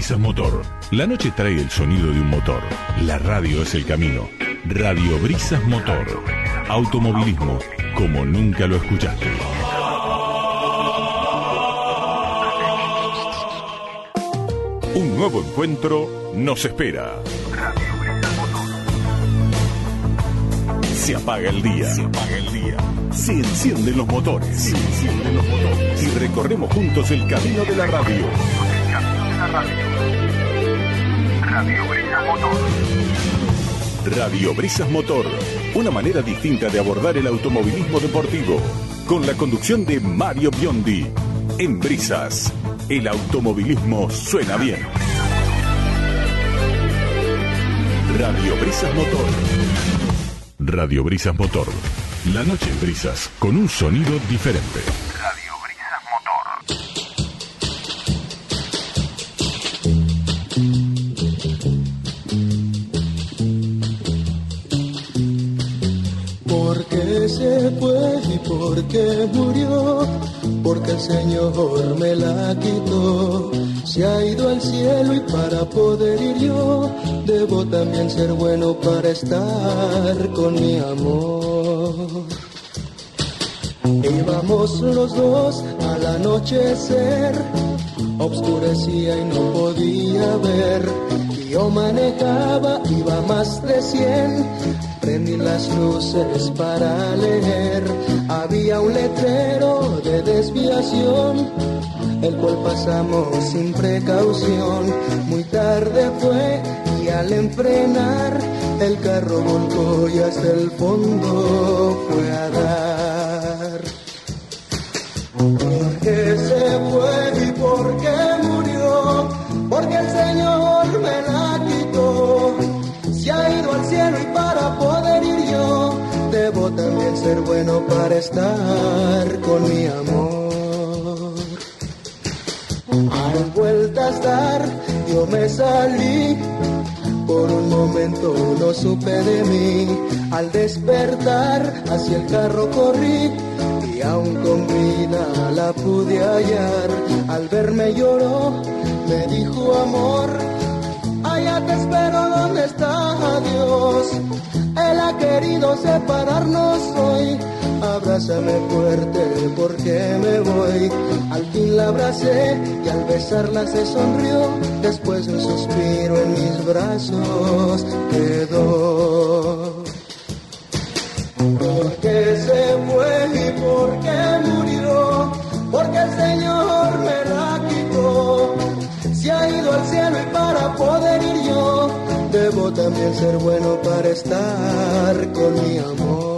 Brisas Motor. La noche trae el sonido de un motor. La radio es el camino. Radio Brisas Motor. Automovilismo como nunca lo escuchaste. Un nuevo encuentro nos espera. Se apaga el día. Se encienden los motores. Y recorremos juntos el camino de la radio. Radio Brisas Motor. Radio Brisas Motor. Una manera distinta de abordar el automovilismo deportivo. Con la conducción de Mario Biondi. En Brisas, el automovilismo suena bien. Radio Brisas Motor. Radio Brisas Motor. La noche en Brisas, con un sonido diferente. Radio Brisas Motor. Porque se fue y porque murió, porque el Señor me la quitó. Se ha ido al cielo y para poder ir yo, debo también ser bueno para estar con mi amor. Íbamos los dos al anochecer, oscurecía y no podía ver. Y yo manejaba, iba más de 100, prendí las luces para leer. Había un letrero de desviación, el cual pasamos sin precaución. Muy tarde fue y al enfrenar el carro volcó y hasta el fondo fue a dar. Porque se fue y porque murió, porque el Señor me la quitó. Se ha ido al cielo y para poder ir yo, debo también ser bueno para estar con mi amor. Al vueltas dar, yo me salí, por un momento no supe de mí. Al despertar, hacia el carro corrí, y aún con vida la pude hallar. Al verme lloró, me dijo amor, allá te espero donde está Dios. Él ha querido separarnos hoy, abrázame fuerte porque me voy. Al fin la abracé y al besarla se sonrió, después un suspiro en mis brazos quedó. Porque se fue y porque murió, porque el Señor me la quitó. Se ha ido al cielo y para poder ir yo, debo también ser bueno para estar con mi amor.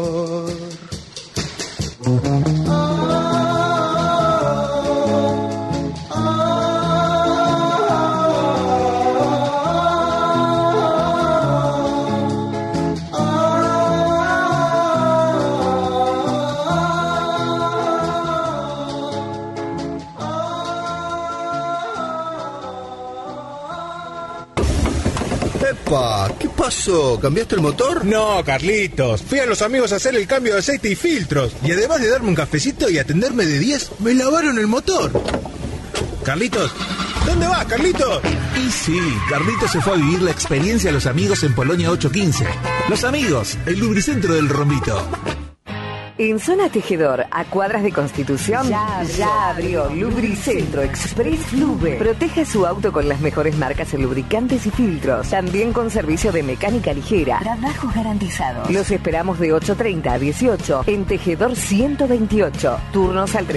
¿Qué pasó? ¿Cambiaste el motor? No, Carlitos. Fui a los amigos a hacer el cambio de aceite y filtros. Y además de darme un cafecito y atenderme de 10, me lavaron el motor. Carlitos, ¿dónde vas, Carlitos? Y sí, Carlitos se fue a vivir la experiencia a los amigos en Polonia 815. Los amigos, el lubricentro del Rombito. En Zona Tejedor, a cuadras de Constitución, ya abrió Lubricentro Express Lube. Proteja su auto con las mejores marcas en lubricantes y filtros. También con servicio de mecánica ligera. Trabajos garantizados. Los esperamos de 8:30 a 18 en Tejedor 128. Turnos al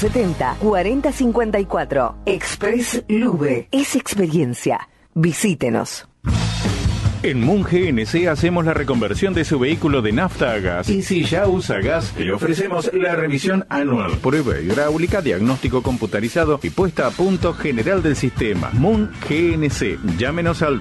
370-4054. Express Lube. Es experiencia. Visítenos. En Moon GNC hacemos la reconversión de su vehículo de nafta a gas. Y si ya usa gas, le ofrecemos la revisión anual. Prueba hidráulica, diagnóstico computarizado y puesta a punto general del sistema. Moon GNC. Llámenos al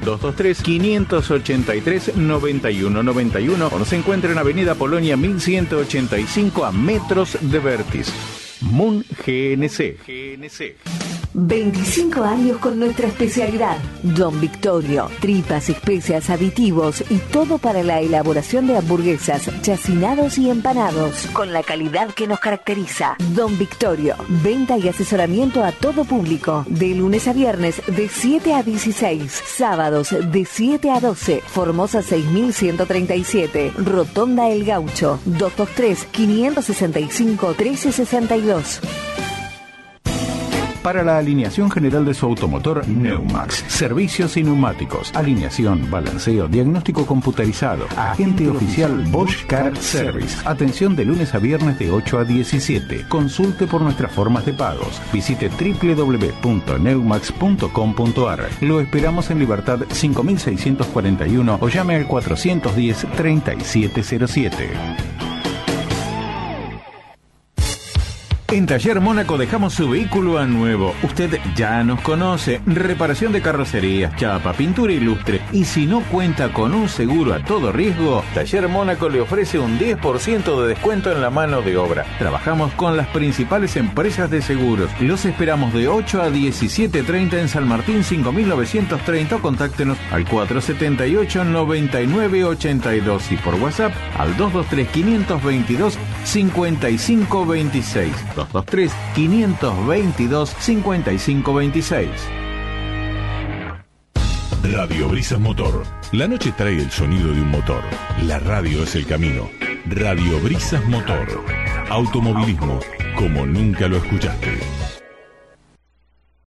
223-583-9191 o nos encuentra en Avenida Polonia 1185 a metros de Vertis. Moon GNC. 25 años con nuestra especialidad. Don Victorio, tripas, especias, aditivos y todo para la elaboración de hamburguesas, chacinados y empanados, con la calidad que nos caracteriza. Don Victorio, venta y asesoramiento a todo público, de lunes a viernes de 7 a 16, sábados de 7 a 12, Formosa 6137, Rotonda El Gaucho, 223-565-1362. Para la alineación general de su automotor, Neumax. Servicios y neumáticos, alineación, balanceo, diagnóstico computarizado. Agente oficial Bosch Car Service. Atención de lunes a viernes de 8 a 17. Consulte por nuestras formas de pagos. Visite www.neumax.com.ar. Lo esperamos en Libertad 5641 o llame al 410-3707. En Taller Mónaco dejamos su vehículo a nuevo. Usted ya nos conoce. Reparación de carrocerías, chapa, pintura y lustre. Y si no cuenta con un seguro a todo riesgo, Taller Mónaco le ofrece un 10% de descuento en la mano de obra. Trabajamos con las principales empresas de seguros. Los esperamos de 8 a 17:30 en San Martín 5930. Contáctenos al 478-9982 y por WhatsApp al 223-522-5526. 223-522-5526. Radio Brisas Motor. La noche trae el sonido de un motor. La radio es el camino. Radio Brisas Motor. Automovilismo como nunca lo escuchaste.